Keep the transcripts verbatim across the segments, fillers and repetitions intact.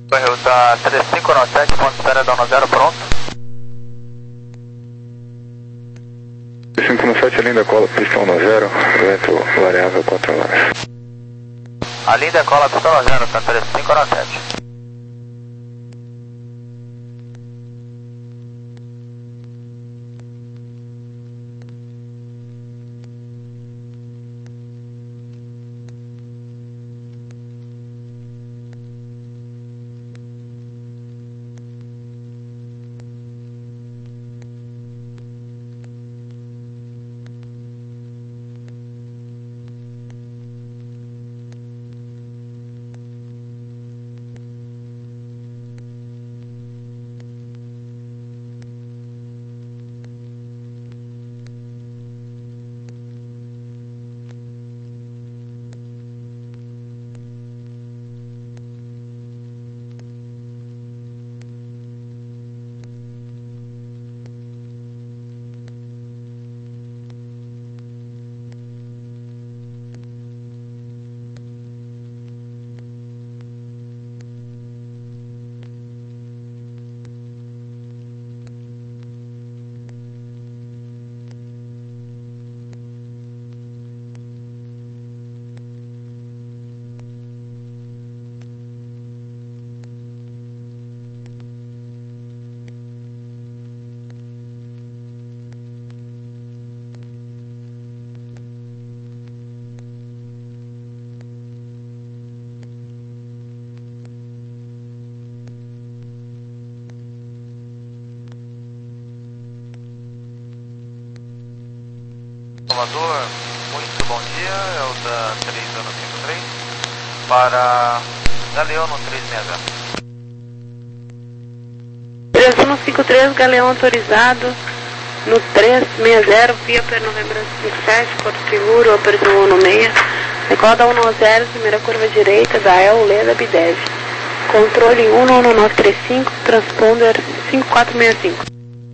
Ruta três cinco nove sete, ponto de espera da um zero, pronto. três cinco nove sete, linda cola, pistão um zero, vento variável quatro horas. A linda cola, pistão um zero, tá três cinco nove sete. Salvador, muito bom dia, é o da três um cinco três para Galeão no três seis zero. três um cinco três, Galeão autorizado no três seis zero, via per Novembro cinco sete, Porto Seguro, operação um no seis, recorda um zero, primeira curva direita da El Leda Bidev. Controle um nove nove três cinco, transponder cinco quatro seis cinco.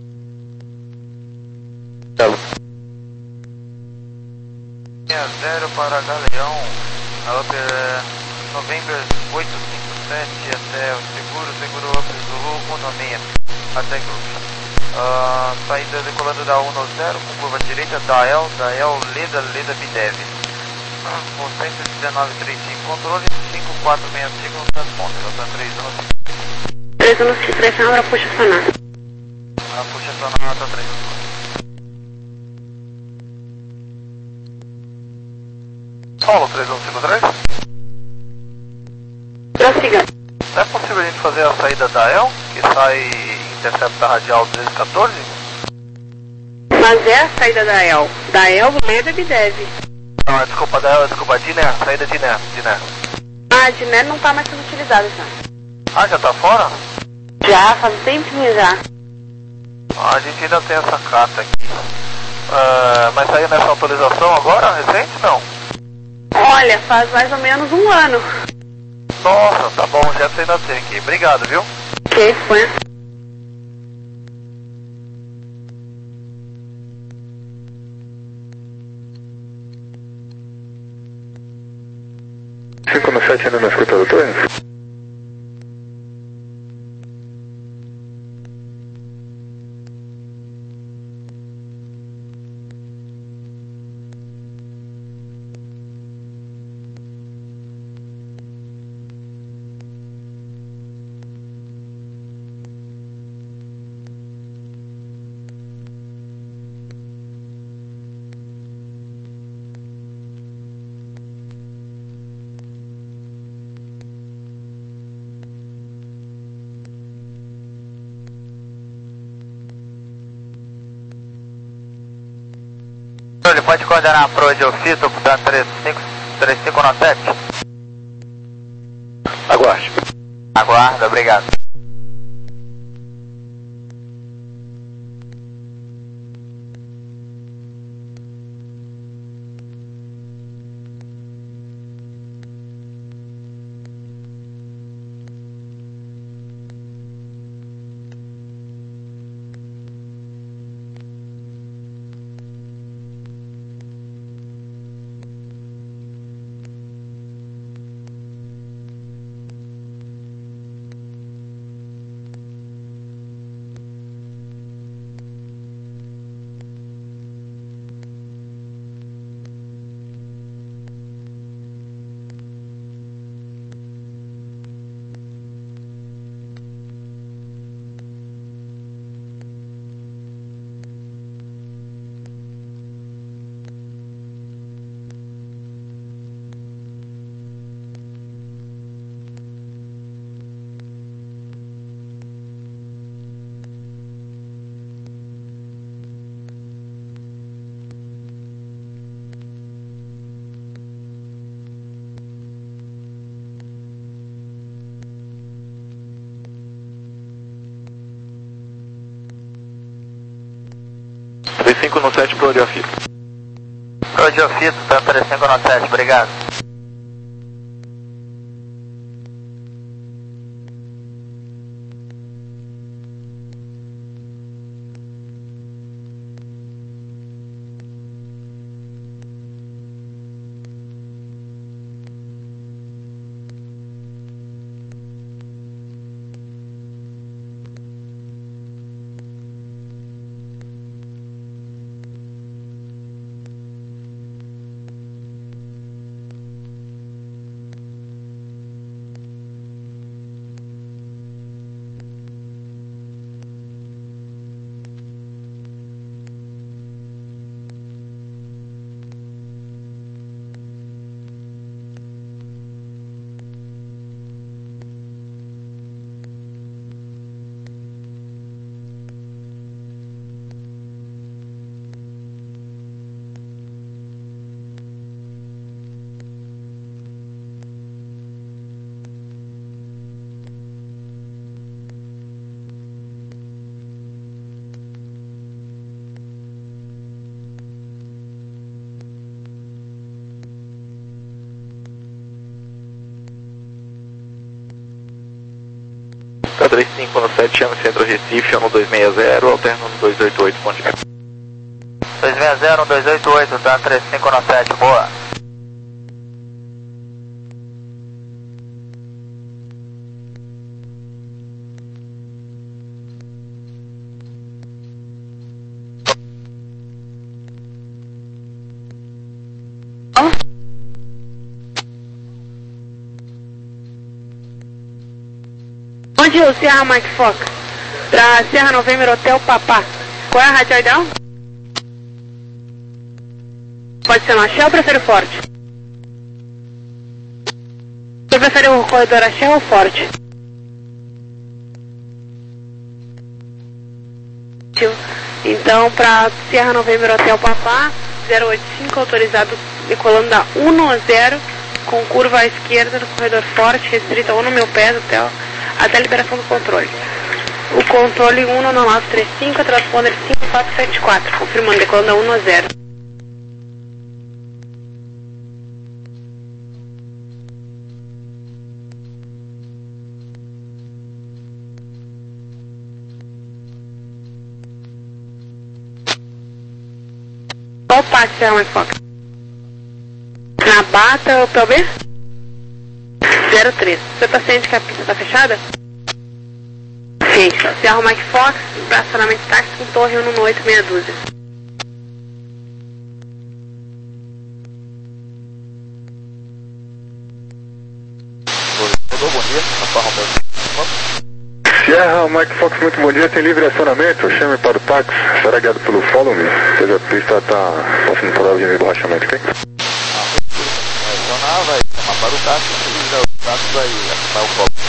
zero para Galeão, a Upper Novembro oito cinco sete até o Seguro, Seguro Upper Zulu um no seis, até Gruxa. Uh, saída decolando da um zero com curva direita da El, da El Leda, Leda Bidev. Com cento e dezenove trinta e cinco, controle cinco quatro seis cinco no transponder, rota três um cinco. três um cinco três, câmera, puxa sonar. Ah, puxa sonar, rota três. Paulo, três um cinco três? Prossiga. É possível a gente fazer a saída da El, que sai e intercepta radial duzentos e quatorze? Mas é a saída da El. Da El, Leda Bidev. Não, desculpa, da El, desculpa, Diné, saída de Diné, Diné. Ah, a Diné não está mais sendo utilizada já. Ah, já tá fora? Já, faz um tempinho já. Ah, a gente ainda tem essa carta aqui. Uh, mas saiu nessa autorização agora, recente, não? Olha, faz mais ou menos um ano. Nossa, tá bom, já você ainda tem aqui. Obrigado, viu? Ok, foi. cinco no sete ainda na escuta, doutor? Ele pode coordenar para o Ediofito da três cinco nove sete? Aguarde. Aguarda, obrigado. três cinco um sete pro Radiofito. Radiofito, tá três cinco um sete, obrigado. Tá três cinco um sete, chama Centro Recife, um dois seis zero, alterno um dois oito oito, ponto de dois seis zero, um dois oito oito, tá três cinco um sete, boa. Bom dia, o Sierra Mike Fox. Pra Sierra November Hotel Papá. Qual é a radioidal? Pode ser no Axé ou prefere o Forte? Você prefere o corredor Axé ou Forte? Então, pra Sierra November Hotel Papá, zero oito cinco, autorizado decolando da um zero, com curva à esquerda no corredor Forte, restrita um no meu pé do hotel, até a liberação do controle. O controle um nove nove três cinco, transponder cinco quatro sete quatro, confirmando, decolando da um zero. Qual parte será mais foca? Na Bata ou P O B? zero três. Você tá ciente que a pista tá fechada? Ciente. Se arruma Mike Fox, estacionamento de táxi com torre um oito meia dúzia. Bom dia, Rafael Romero. Sierra Mike Fox, muito bom dia, tem livre acionamento, chame para o táxi, será guiado pelo Follow Me, pois a pista está passando por hora de emborrachamento, ok? Vai vai chamar para o táxi, o táxi vai acionar o Follow.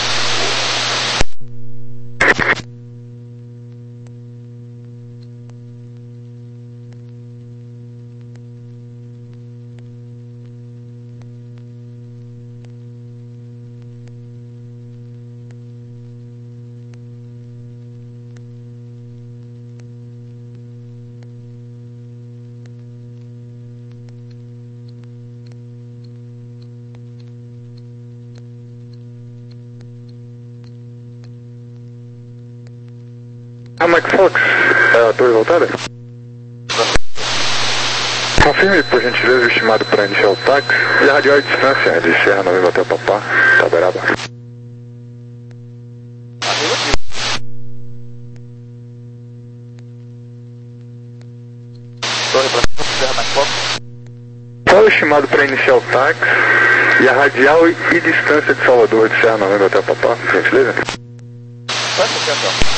Ah, Mike Fox, é a torre voltada? Confirme, por gentileza, o estimado para iniciar o táxi e a radial de distância de Serra Novembro até Papá, Taberaba. Torre para Serra Mike Fox. Qual é o estimado para iniciar o táxi e a radial e distância de Salvador de Serra Novembro até Papá, por gentileza? Presta atenção.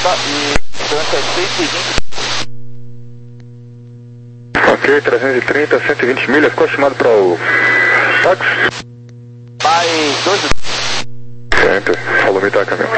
Tá, e distância cento e vinte. Ok, trezentos e trinta, cento e vinte milhas, qual é chamado para o táxi? Mais dois. Sempre, falou me tá caminho.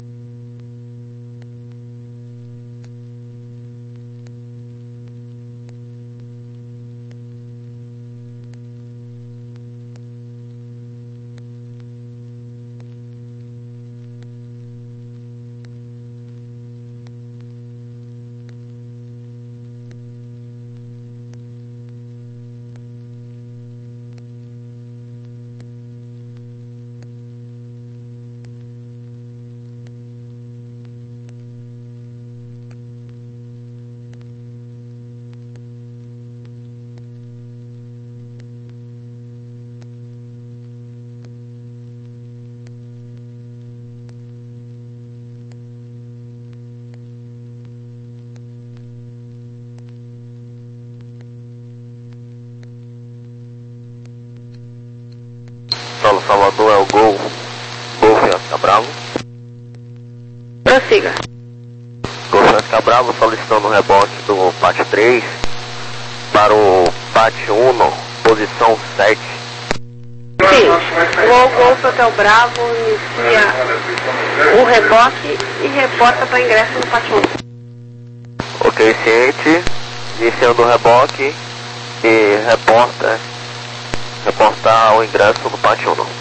Solo Salvador é o Gol. Golf Oscar Bravo. Prossiga. Golf Oscar Bravo solicitando o rebote do P A T três para o P A T um, posição sete. Sim. Gol Golf Hotel Bravo inicia o reboque e reporta para ingresso no pátio um. Ok, ciente. Iniciando o reboque e reporta. Reportar o ingresso no pátio um.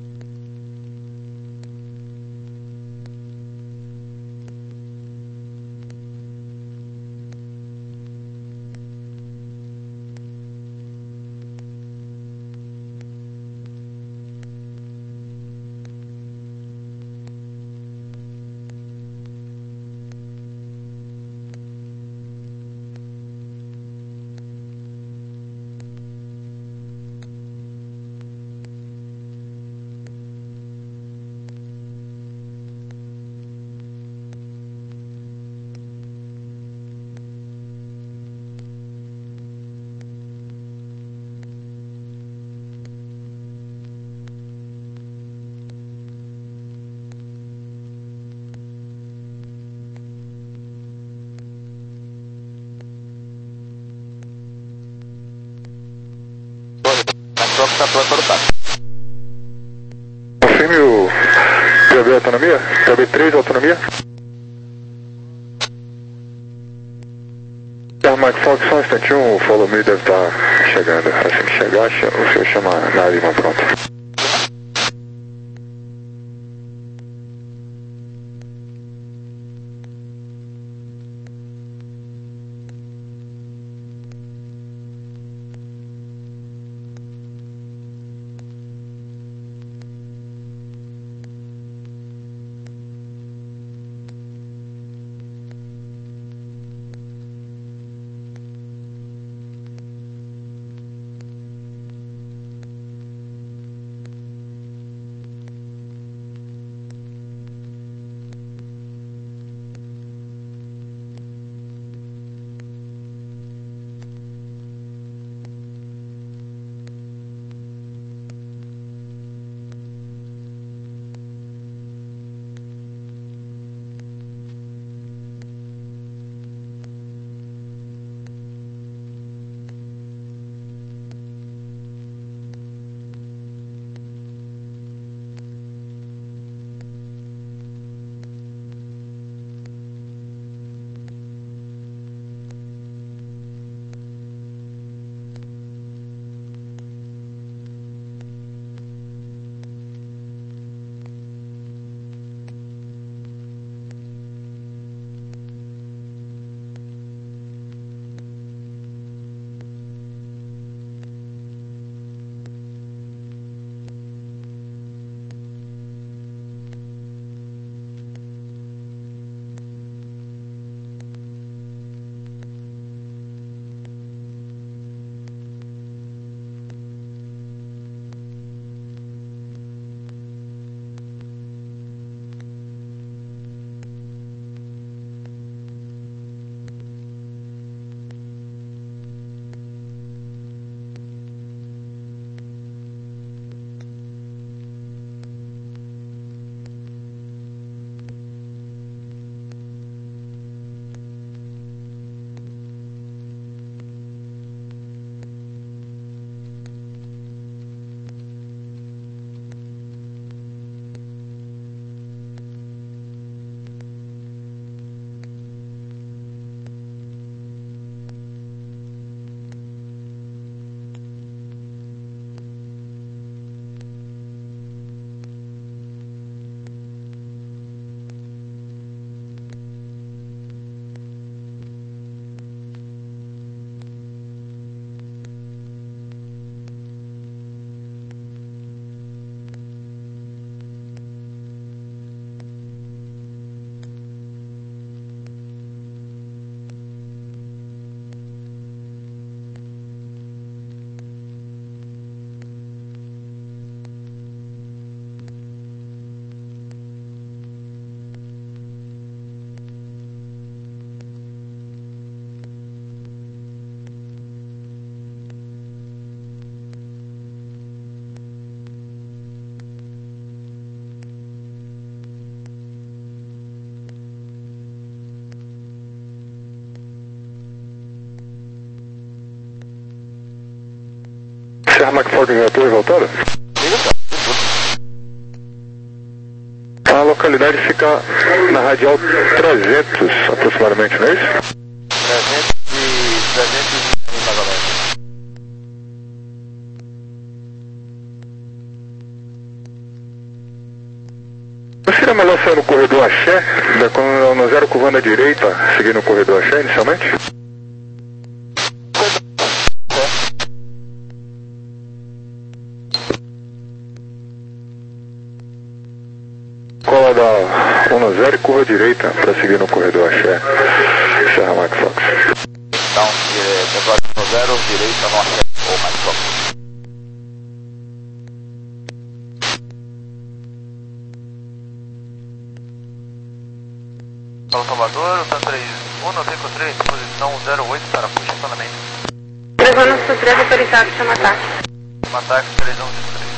Está pronto para o táxi. Confirme o P A B autonomia? P A B três autonomia? Ah, Mike Fox, só um instantinho, o Follow Me deve estar chegando. Assim que chegar, o senhor chama na Lima, pronto. Serra Max Fox zero três voltando? A localidade fica na radial trezentos aproximadamente, não é isso? trezentos e trezentos e mais ou menos. Não seria melhor sair no corredor Axé, quando no zero curvando à direita, seguindo o corredor Axé inicialmente? Cola da um zero e curva à direita para seguir no corredor Axé, Serra Max Fox. Então, decola um zero, direita no Axé ou Max Fox. Paulo Salvador, Otan três um cinco três, posição zero oito, para puxa acionamento. três um cinco três, autorizado, chama ataque. Chama ataque três um cinco três.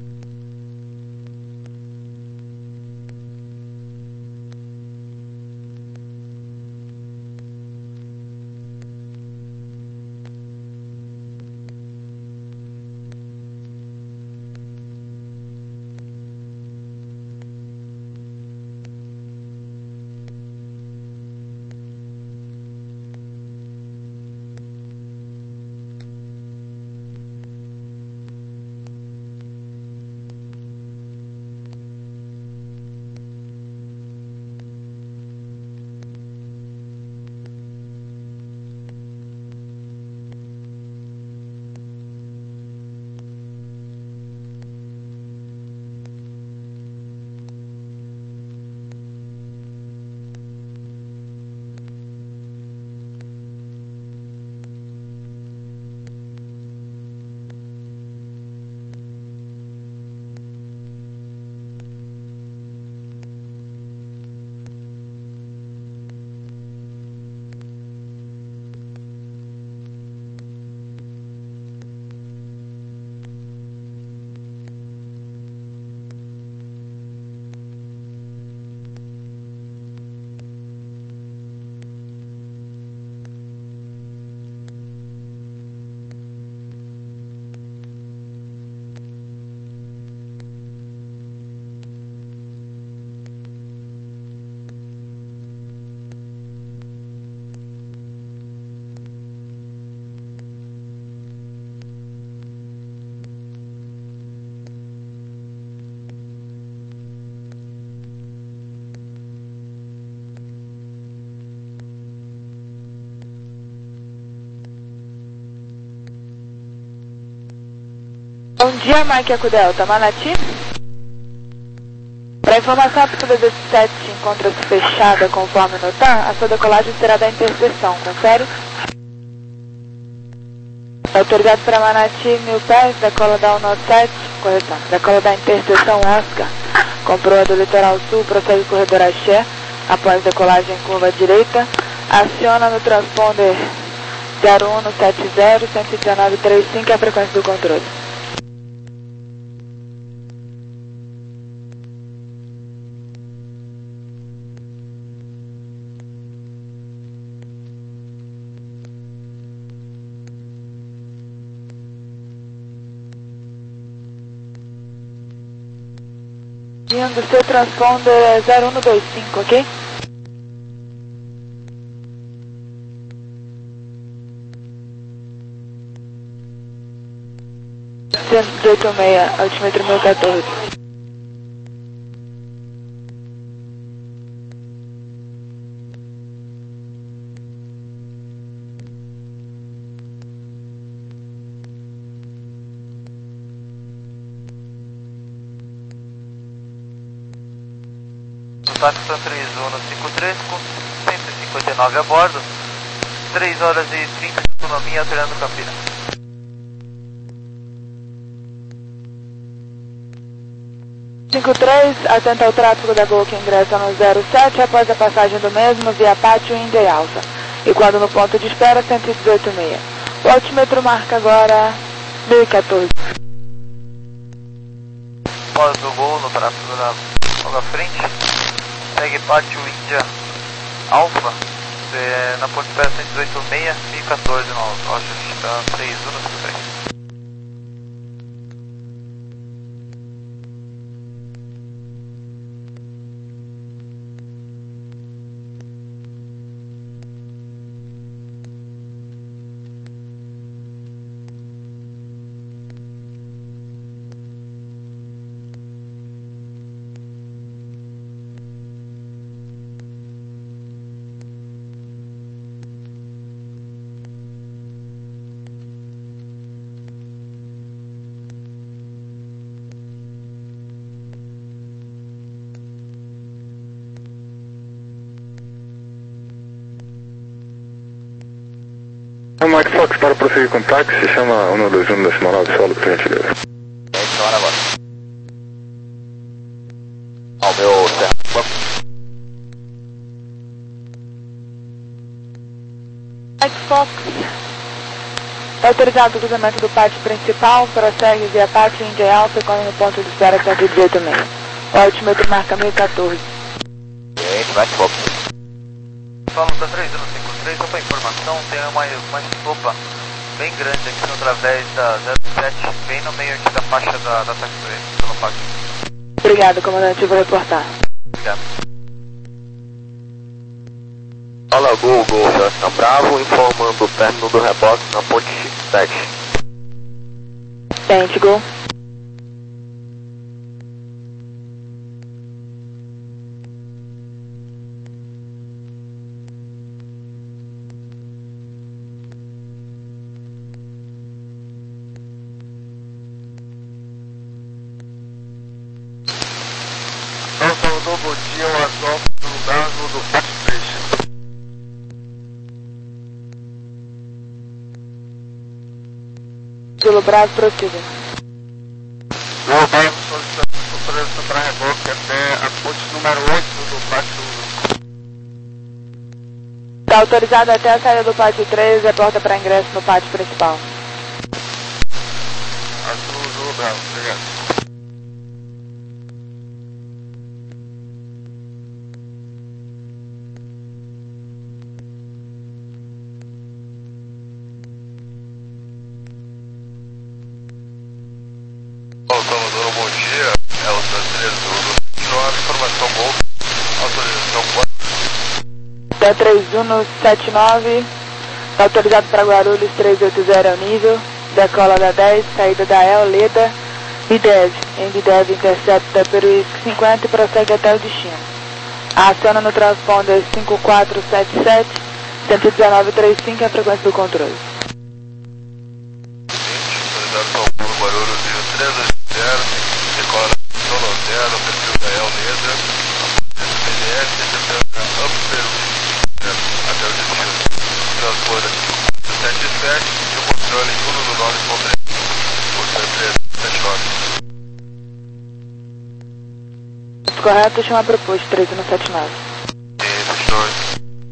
Bom dia, Mike Eco Delta, Manati. Para informação, a pista dezessete encontra-se fechada conforme no T A M, a sua decolagem será da interseção, confere? Autorizado para Manati, mil pés, decola da um sete, correção, decola da interseção Oscar, com proa do litoral sul, prossegue o corredor Axé, após decolagem em curva direita, aciona no transponder zero um sete zero, cento e dezenove trinta e cinco, a frequência do controle. Do seu transponder é zero um dois cinco, ok? cento e dezoito seis, altímetro mil e quatorze. Contato São três um cinco três com cento e cinquenta e nove a bordo, três horas e trinta de autonomia alterando Campinas. cinco três, atenta ao tráfego da Gol que ingressa no zero sete após a passagem do mesmo via Pátio Índia e Alfa. E quando no ponto de espera, cento e dezoito seis. O altímetro marca agora mil e quatorze. Após o Gol no tráfego da logo à frente, segue Pátio Índia Alfa, na ponte de espera cento e dezoito seis, mil e quatorze no Rocha, três um cinco três. Mike Fox, para prosseguir com o táxi, chama um dois um décimo nove solo, por gentileza. É, chama agora. Ó, o meu Serra Fox. Mike Fox. Está autorizado o cruzamento do pátio principal, prossegue via pátio Índia Alfa e corre no ponto de espera cento e dezoito e meio. O altímetro marca mil e quatorze. Gente, Mike Fox. Fala da três um cinco três, só para informação, tem uma, uma estopa bem grande aqui no través da zero sete, bem no meio aqui da faixa da, da taxi, pelo pátio. Obrigado, comandante, vou reportar. Obrigado. Fala, Google, Sebastião Bravo, informando o término do reboque na ponte X sete. Pentagon. Salvador, bom dia, o Adolfo do Bravo do Pátio três. Pelo Bravo, prossiga. O Bravo solicitando autorização para reboque até a ponte número oito do Pátio um. Está autorizado até a saída do pátio três e a porta para ingresso no pátio principal. Azul do Bravo, obrigado. Salvador, bom dia. É o Sandreiro do nove, informação Gol, autorização quatro. Da três um sete nove, está autorizado para Guarulhos três oito zero é o nível, decola da dez, saída da El, Leda, Bidev, em Bidev intercepta Peruísque cinquenta e prossegue até o destino. Aciona no transponder cinco quatro sete sete, cento e dezenove trinta e cinco é a frequência do controle. Autorizado São Paulo, Guarulhos, três oito zero, decola solo zero, perfil da El Leda, após P D S, intercepta Up Peruísque até o destino. Transponder cinco quatro sete sete e o controle um do nove ponto três, por ser três sete nove. Correto, chama proposto três um sete nove. sete nove.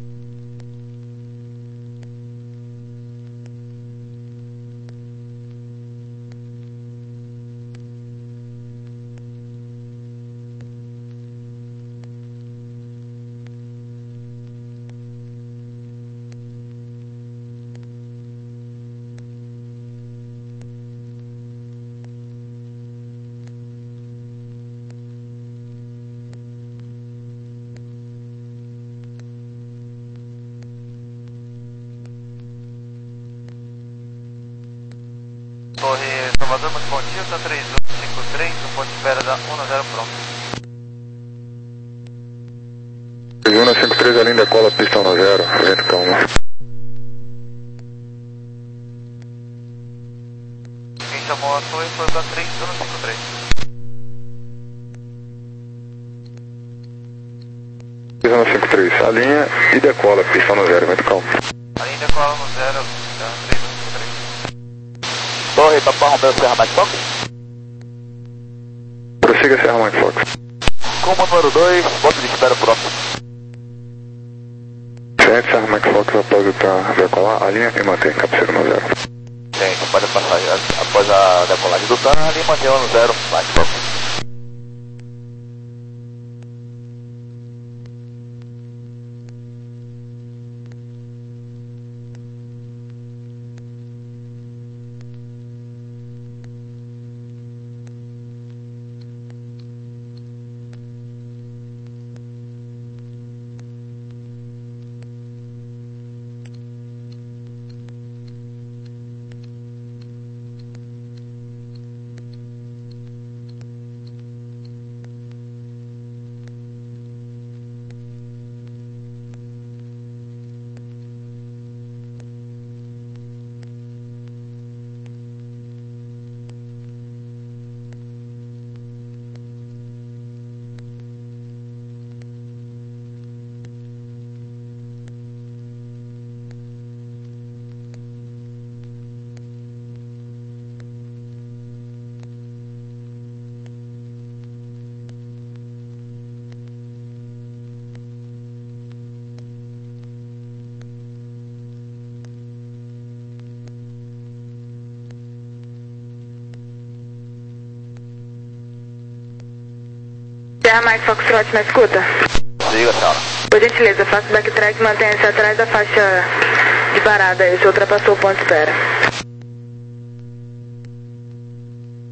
Torre Salvador, muito bom dia, tá três um cinco três, no ponto de espera da um zero pronto. três um cinco três, a linha decola, pista um zero, vento calma. Quem chamou a torre foi da três um cinco três. três um cinco três, a linha e decola, pista um zero, vento calma. A linha decola no zero, da três um cinco três. Torre, Papai Romeu, Serra Mike Fox. Prossiga, Serra Mike Fox. Com o número dois, ponto de espera próximo. Gente, Serra Mike Fox, após o decolar, a linha e mantém, cabeceira no zero. Gente, pode passar após a decolagem do TAN, ali mantém o zero, Mike Fox. Terra Mike Foxtrot, na escuta? Diga, senhora. Por gentileza, faça o backtrack e mantenha-se atrás da faixa de parada aí, você ultrapassou o ponto de espera.